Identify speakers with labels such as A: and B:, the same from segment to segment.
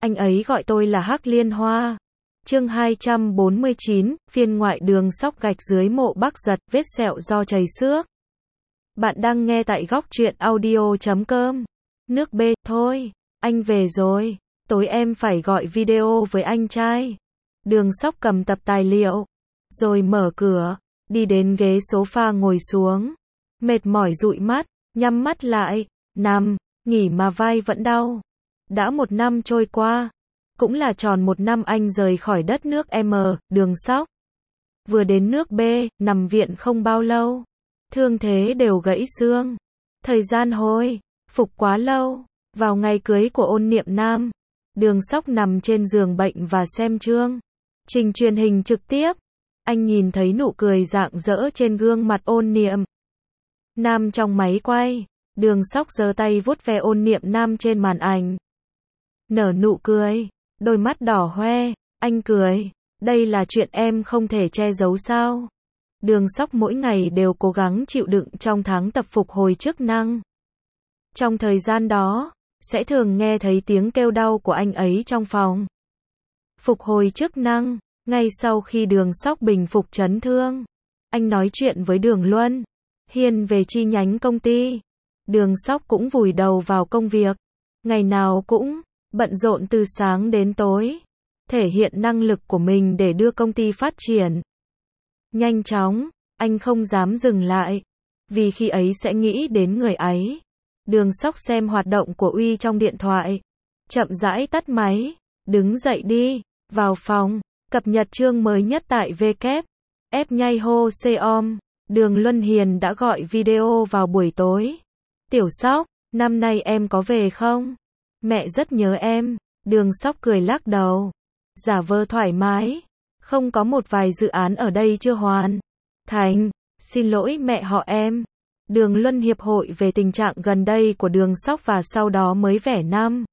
A: Anh ấy gọi tôi là Hắc Liên Hoa. Chương 249, phiên ngoại đường Sóc Gạch dưới mộ Bắc Giật, vết sẹo do chảy xước. Bạn đang nghe tại góc truyện audio.com. Nước B, thôi, anh về rồi. Tối em phải gọi video với anh trai. Đường Sóc cầm tập tài liệu, rồi mở cửa, đi đến ghế sofa ngồi xuống. Mệt mỏi dụi mắt, nhắm mắt lại, nằm, nghỉ mà vai vẫn đau. Đã 1 năm trôi qua, cũng là tròn 1 năm anh rời khỏi đất nước M, Đường Sóc. Vừa đến nước B, nằm viện không bao lâu. Thương thế đều gãy xương. Thời gian hồi phục quá lâu. Vào ngày cưới của Ôn Niệm Nam, Đường Sóc nằm trên giường bệnh và xem chương trình truyền hình trực tiếp. Anh nhìn thấy nụ cười rạng rỡ trên gương mặt Ôn Niệm Nam trong máy quay. Đường Sóc giơ tay vuốt ve Ôn Niệm Nam trên màn ảnh. Nở nụ cười, đôi mắt đỏ hoe, anh cười. Đây là chuyện em không thể che giấu sao? Đường Sóc mỗi ngày đều cố gắng chịu đựng trong tháng tập phục hồi chức năng. Trong thời gian đó, sẽ thường nghe thấy tiếng kêu đau của anh ấy trong phòng phục hồi chức năng. Ngay sau khi Đường Sóc bình phục chấn thương, anh nói chuyện với Đường Luân Hiên về chi nhánh công ty. Đường Sóc cũng vùi đầu vào công việc, ngày nào cũng bận rộn từ sáng đến tối, thể hiện năng lực của mình để đưa công ty phát triển nhanh chóng. Anh không dám dừng lại, vì khi ấy sẽ nghĩ đến người ấy. Đường Sóc xem hoạt động của Uy trong điện thoại, chậm rãi tắt máy, đứng dậy đi vào phòng, cập nhật chương mới nhất tại WF Nhai Hô Seom. Đường Luân Hiền đã gọi video vào buổi tối. Tiểu Sóc, năm nay em có về không? Mẹ rất nhớ em. Đường Sóc cười lắc đầu, giả vờ thoải mái. Không, có một vài dự án ở đây chưa hoàn thành. Xin lỗi mẹ họ em. Đường Luân hiệp hội về tình trạng gần đây của Đường Sóc và sau đó mới vẻ năm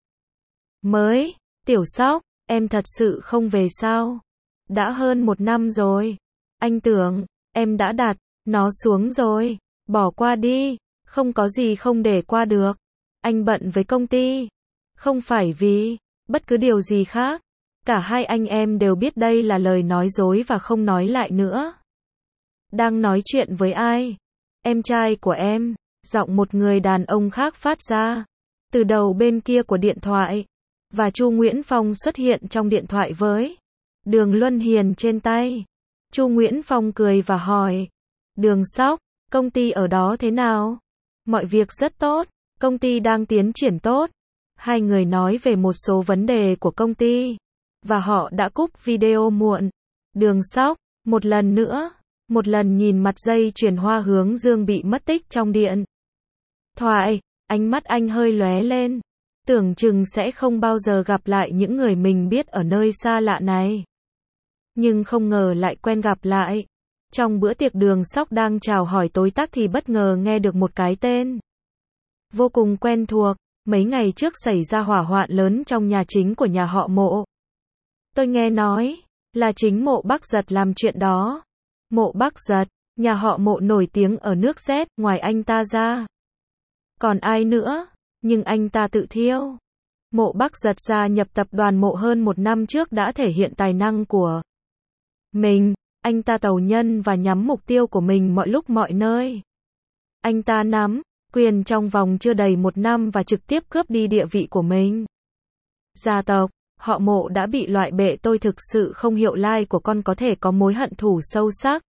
A: mới. Tiểu Sóc, em thật sự không về sao? Đã hơn 1 năm rồi. Anh tưởng em đã đặt nó xuống rồi. Bỏ qua đi. Không có gì không để qua được. Anh bận với công ty. Không phải vì bất cứ điều gì khác. Cả hai anh em đều biết đây là lời nói dối và không nói lại nữa. Đang nói chuyện với ai? Em trai của em. Giọng một người đàn ông khác phát ra từ đầu bên kia của điện thoại. Và Chu Nguyễn Phong xuất hiện trong điện thoại với Đường Luân Hiền trên tay. Chu Nguyễn Phong cười và hỏi: Đường Sóc, công ty ở đó thế nào? Mọi việc rất tốt, công ty đang tiến triển tốt. Hai người nói về một số vấn đề của công ty, và họ đã cúp video muộn. Đường Sóc, một lần nhìn mặt dây chuyền hoa hướng dương bị mất tích trong điện thoại, ánh mắt anh hơi lóe lên. Tưởng chừng sẽ không bao giờ gặp lại những người mình biết ở nơi xa lạ này. Nhưng không ngờ lại quen gặp lại. Trong bữa tiệc Đường Sóc đang chào hỏi tối tắc thì bất ngờ nghe được một cái tên vô cùng quen thuộc. Mấy ngày trước xảy ra hỏa hoạn lớn trong nhà chính của nhà họ Mộ. Tôi nghe nói là chính Mộ Bắc Giật làm chuyện đó. Mộ Bắc Giật, nhà họ Mộ nổi tiếng ở nước Z, ngoài anh ta ra còn ai nữa? Nhưng anh ta tự thiêu. Mộ Bắc Giật gia nhập tập đoàn Mộ hơn 1 năm trước đã thể hiện tài năng của mình. Anh ta tàu nhân và nhắm mục tiêu của mình mọi lúc mọi nơi. Anh ta nắm quyền trong vòng chưa đầy 1 năm và trực tiếp cướp đi địa vị của mình. Gia tộc họ Mộ đã bị loại bệ. Tôi thực sự không hiểu lai của con có thể có mối hận thù sâu sắc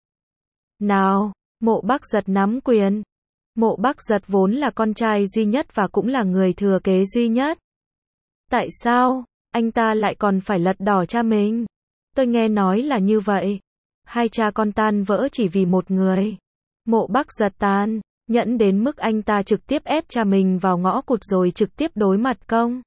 A: nào. Mộ Bắc Giật nắm quyền. Mộ Bắc Giật vốn là con trai duy nhất và cũng là người thừa kế duy nhất. Tại sao anh ta lại còn phải lật đổ cha mình? Tôi nghe nói là như vậy. Hai cha con tan vỡ chỉ vì một người. Mộ Bắc Giật tàn nhẫn đến mức anh ta trực tiếp ép cha mình vào ngõ cụt rồi trực tiếp đối mặt công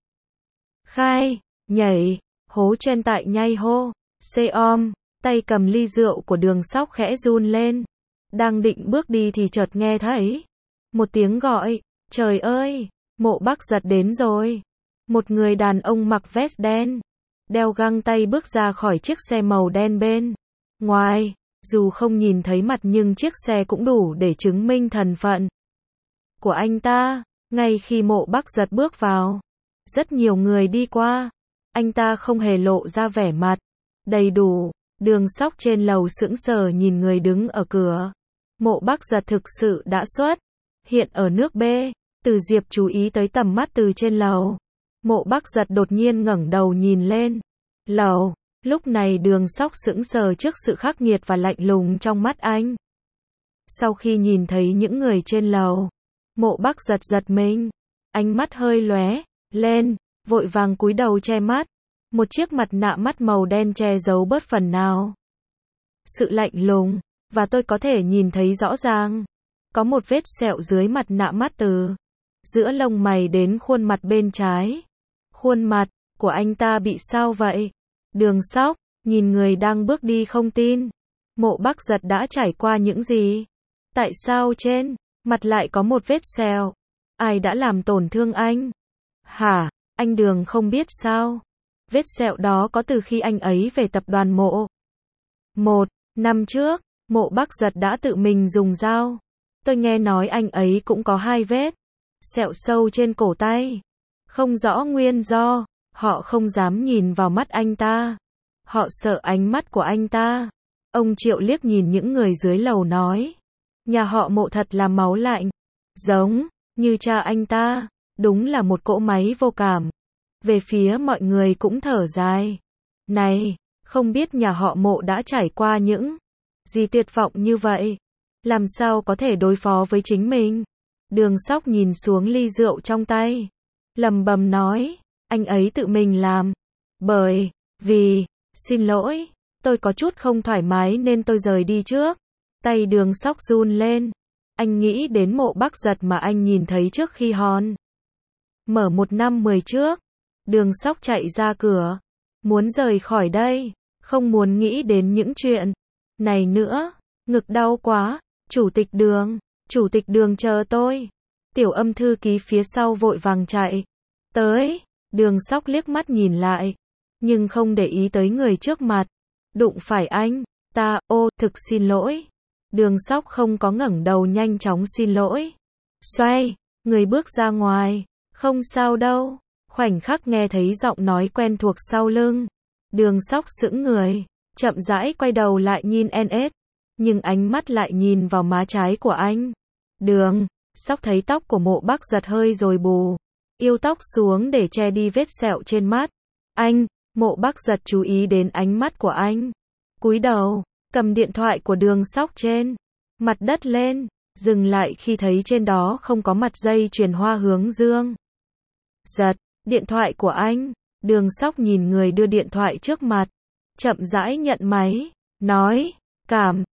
A: khai nhảy hố trên tại Nhai Hô Seom. Tay cầm ly rượu của Đường Sóc khẽ run lên. Đang định bước đi thì chợt nghe thấy một tiếng gọi. Trời ơi, Mộ Bắc Giật đến rồi. Một người đàn ông mặc vest đen, đeo găng tay bước ra khỏi chiếc xe màu đen bên ngoài. Dù không nhìn thấy mặt nhưng chiếc xe cũng đủ để chứng minh thân phận của anh ta. Ngay khi Mộ Bắc Giật bước vào, rất nhiều người đi qua. Anh ta không hề lộ ra vẻ mặt đầy đủ. Đường Sóc trên lầu sững sờ nhìn người đứng ở cửa. Mộ Bắc Giật thực sự đã xuất hiện ở nước B. Từ Diệp chú ý tới tầm mắt từ trên lầu. Mộ Bắc Giật đột nhiên ngẩng đầu nhìn lên lầu. Lúc này Đường Sóc sững sờ trước sự khắc nghiệt và lạnh lùng trong mắt anh. Sau khi nhìn thấy những người trên lầu, Mộ Bắc Giật giật mình, ánh mắt hơi lóe lên, vội vàng cúi đầu che mắt. Một chiếc mặt nạ mắt màu đen che giấu bớt phần nào sự lạnh lùng, và tôi có thể nhìn thấy rõ ràng. Có một vết sẹo dưới mặt nạ mắt từ giữa lông mày đến khuôn mặt bên trái. Khuôn mặt của anh ta bị sao vậy? Đường Sóc nhìn người đang bước đi không tin. Mộ Bắc Giật đã trải qua những gì? Tại sao trên mặt lại có một vết sẹo? Ai đã làm tổn thương anh? Hả? Anh Đường không biết sao? Vết sẹo đó có từ khi anh ấy về tập đoàn Mộ. 1 năm trước, Mộ Bắc Giật đã tự mình dùng dao. Tôi nghe nói anh ấy cũng có 2 vết sẹo sâu trên cổ tay. Không rõ nguyên do, họ không dám nhìn vào mắt anh ta. Họ sợ ánh mắt của anh ta. Ông Triệu liếc nhìn những người dưới lầu nói. Nhà họ Mộ thật là máu lạnh. Giống như cha anh ta. Đúng là một cỗ máy vô cảm. Về phía mọi người cũng thở dài. Này, không biết nhà họ Mộ đã trải qua những gì tuyệt vọng như vậy. Làm sao có thể đối phó với chính mình? Đường Sóc nhìn xuống ly rượu trong tay. Lầm bầm nói, anh ấy tự mình làm. Bởi vì, xin lỗi, tôi có chút không thoải mái nên tôi rời đi trước. Tay Đường Sóc run lên. Anh nghĩ đến Mộ Bắc Giật mà anh nhìn thấy trước khi hòn mở 1 năm 10 trước. Đường Sóc chạy ra cửa. Muốn rời khỏi đây. Không muốn nghĩ đến những chuyện này nữa. Ngực đau quá. Chủ tịch Đường chờ tôi. Tiểu Âm thư ký phía sau vội vàng chạy tới. Đường Sóc liếc mắt nhìn lại, nhưng không để ý tới người trước mặt. Đụng phải anh ta, ô, thực xin lỗi. Đường Sóc không có ngẩng đầu, nhanh chóng xin lỗi. Xoay người bước ra ngoài. Không sao đâu. Khoảnh khắc nghe thấy giọng nói quen thuộc sau lưng. Đường Sóc sững người, chậm rãi quay đầu lại nhìn NS, nhưng ánh mắt lại nhìn vào má trái của anh. Đường Sóc thấy tóc của Mộ Bắc Giật hơi rối bù, yêu tóc xuống để che đi vết sẹo trên mắt. Anh, Mộ Bắc Giật chú ý đến ánh mắt của anh. Cúi đầu, cầm điện thoại của Đường Sóc trên mặt đất lên, dừng lại khi thấy trên đó không có mặt dây chuyền hoa hướng dương. Giật, điện thoại của anh. Đường Sóc nhìn người đưa điện thoại trước mặt, chậm rãi nhận máy, nói, cảm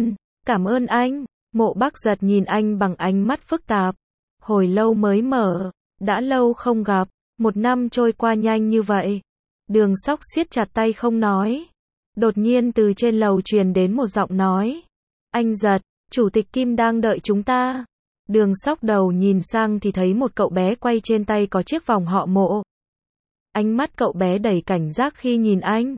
A: ơn anh. Mộ Bắc Giật nhìn anh bằng ánh mắt phức tạp. Hồi lâu mới mở, đã lâu không gặp, 1 năm trôi qua nhanh như vậy. Đường Sóc siết chặt tay không nói. Đột nhiên từ trên lầu truyền đến một giọng nói. Anh Giật, Chủ tịch Kim đang đợi chúng ta. Đường Sóc đầu nhìn sang thì thấy một cậu bé quay trên tay có chiếc vòng họ Mộ. Ánh mắt cậu bé đầy cảnh giác khi nhìn anh.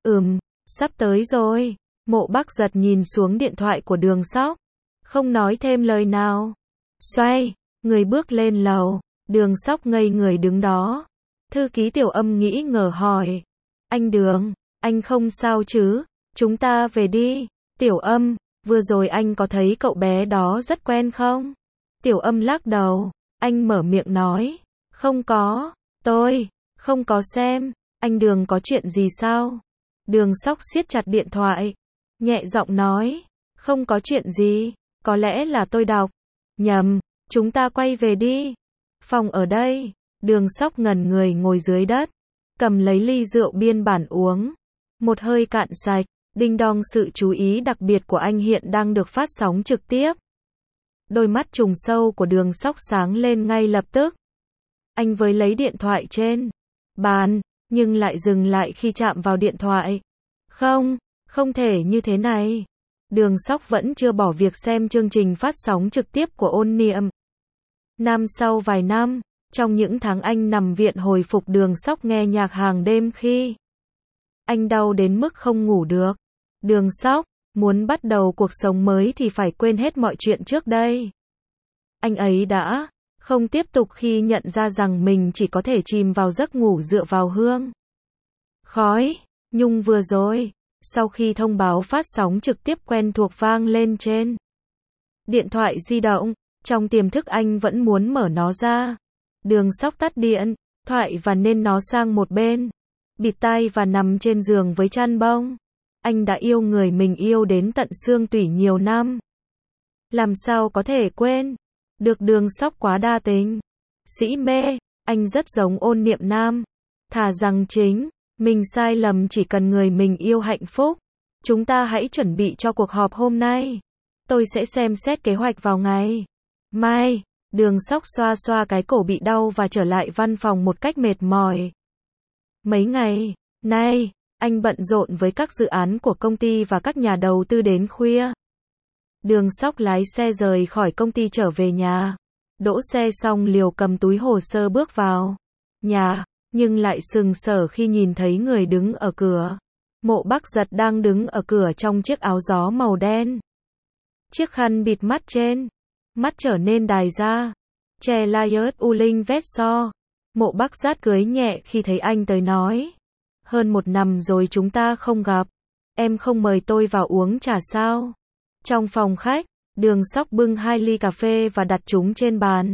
A: Sắp tới rồi. Mộ Bắc Giật nhìn xuống điện thoại của Đường Sóc, không nói thêm lời nào. Xoay người bước lên lầu. Đường Sóc ngây người đứng đó. Thư ký Tiểu Âm nghĩ ngờ hỏi. Anh Đường, anh không sao chứ? Chúng ta về đi. Tiểu Âm, vừa rồi anh có thấy cậu bé đó rất quen không? Tiểu Âm lắc đầu. Anh mở miệng nói. Không có. Tôi không có xem. Anh Đường có chuyện gì sao? Đường Sóc siết chặt điện thoại, nhẹ giọng nói. Không có chuyện gì. Có lẽ là tôi đọc nhầm. Chúng ta quay về đi. Phòng ở đây. Đường Sóc ngẩn người ngồi dưới đất, cầm lấy ly rượu biên bản uống. Một hơi cạn sạch. Đinh đong, sự chú ý đặc biệt của anh hiện đang được phát sóng trực tiếp. Đôi mắt trùng sâu của Đường Sóc sáng lên ngay lập tức. Anh với lấy điện thoại trên bàn, nhưng lại dừng lại khi chạm vào điện thoại. Không thể như thế này. Đường Sóc vẫn chưa bỏ việc xem chương trình phát sóng trực tiếp của Ôn Niệm. Sau vài năm, trong những tháng anh nằm viện hồi phục, Đường Sóc nghe nhạc hàng đêm khi anh đau đến mức không ngủ được. Đường Sóc muốn bắt đầu cuộc sống mới thì phải quên hết mọi chuyện trước đây. Anh ấy đã không tiếp tục khi nhận ra rằng mình chỉ có thể chìm vào giấc ngủ dựa vào hương Khói, nhung vừa rồi. Sau khi thông báo phát sóng trực tiếp quen thuộc vang lên trên điện thoại di động, trong tiềm thức anh vẫn muốn mở nó ra. Đường Sóc tắt điện thoại và nên nó sang một bên, bịt tai và nằm trên giường với chăn bông. Anh đã yêu người mình yêu đến tận xương tủy nhiều năm. Làm sao có thể quên được Đường Sóc quá đa tình. Sĩ mê, anh rất giống Ôn Niệm Nam. Thà rằng chính mình sai lầm chỉ cần người mình yêu hạnh phúc. Chúng ta hãy chuẩn bị cho cuộc họp hôm nay. Tôi sẽ xem xét kế hoạch vào ngày mai. Đường Sóc xoa xoa cái cổ bị đau và trở lại văn phòng một cách mệt mỏi. Mấy ngày nay, anh bận rộn với các dự án của công ty và các nhà đầu tư đến khuya. Đường Sóc lái xe rời khỏi công ty trở về nhà. Đỗ xe xong liều cầm túi hồ sơ bước vào nhà, nhưng lại sừng sờ khi nhìn thấy người đứng ở cửa. Mộ Bắc Giật đang đứng ở cửa trong chiếc áo gió màu đen. Chiếc khăn bịt mắt trên mắt trở nên đài ra. Che Liot U Linh vét so. Mộ Bắc Giật cười nhẹ khi thấy anh tới nói. Hơn 1 năm rồi chúng ta không gặp. Em không mời tôi vào uống trà sao? Trong phòng khách, Đường Sóc bưng 2 ly cà phê và đặt chúng trên bàn.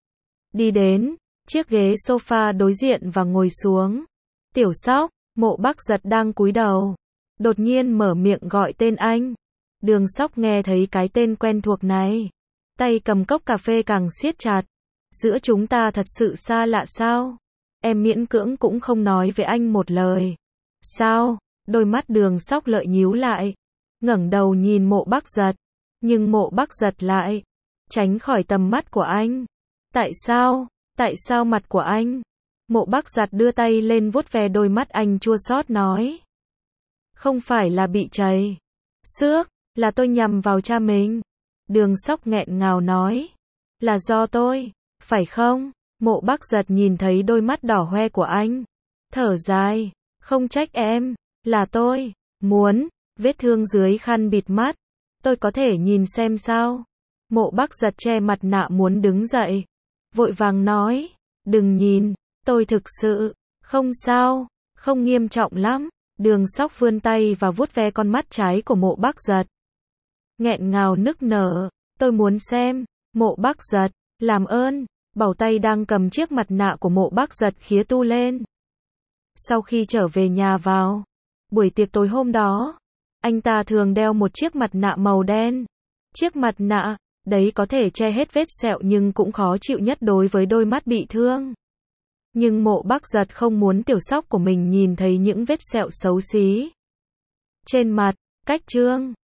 A: Đi đến chiếc ghế sofa đối diện và ngồi xuống. Tiểu Sóc, Mộ Bắc Giật đang cúi đầu. Đột nhiên mở miệng gọi tên anh. Đường Sóc nghe thấy cái tên quen thuộc này. Tay cầm cốc cà phê càng siết chặt. Giữa chúng ta thật sự xa lạ sao? Em miễn cưỡng cũng không nói với anh một lời. Sao? Đôi mắt Đường Sóc lợi nhíu lại. Ngẩng đầu nhìn Mộ Bắc Giật. Nhưng Mộ Bắc Giật lại tránh khỏi tầm mắt của anh. Tại sao? Tại sao mặt của anh? Mộ Bắc Giật đưa tay lên vuốt ve đôi mắt anh chua xót nói. Không phải là bị trầy xước, là tôi nhầm vào cha mình. Đường Sóc nghẹn ngào nói. Là do tôi, phải không? Mộ Bắc Giật nhìn thấy đôi mắt đỏ hoe của anh. Thở dài. Không trách em, là tôi. Muốn, vết thương dưới khăn bịt mắt. Tôi có thể nhìn xem sao? Mộ Bắc Giật che mặt nạ muốn đứng dậy. Vội vàng nói. Đừng nhìn, tôi thực sự không sao, không nghiêm trọng lắm. Đường Sóc vươn tay và vuốt ve con mắt trái của Mộ Bắc Giật. Nghẹn ngào nức nở. Tôi muốn xem. Mộ Bắc Giật, làm ơn. Bảo tay đang cầm chiếc mặt nạ của Mộ Bắc Giật khía tu lên. Sau khi trở về nhà vào buổi tiệc tối hôm đó, anh ta thường đeo một chiếc mặt nạ màu đen. Chiếc mặt nạ đấy có thể che hết vết sẹo nhưng cũng khó chịu nhất đối với đôi mắt bị thương. Nhưng Mộ Bắc Giật không muốn Tiểu Sóc của mình nhìn thấy những vết sẹo xấu xí trên mặt. Cách chương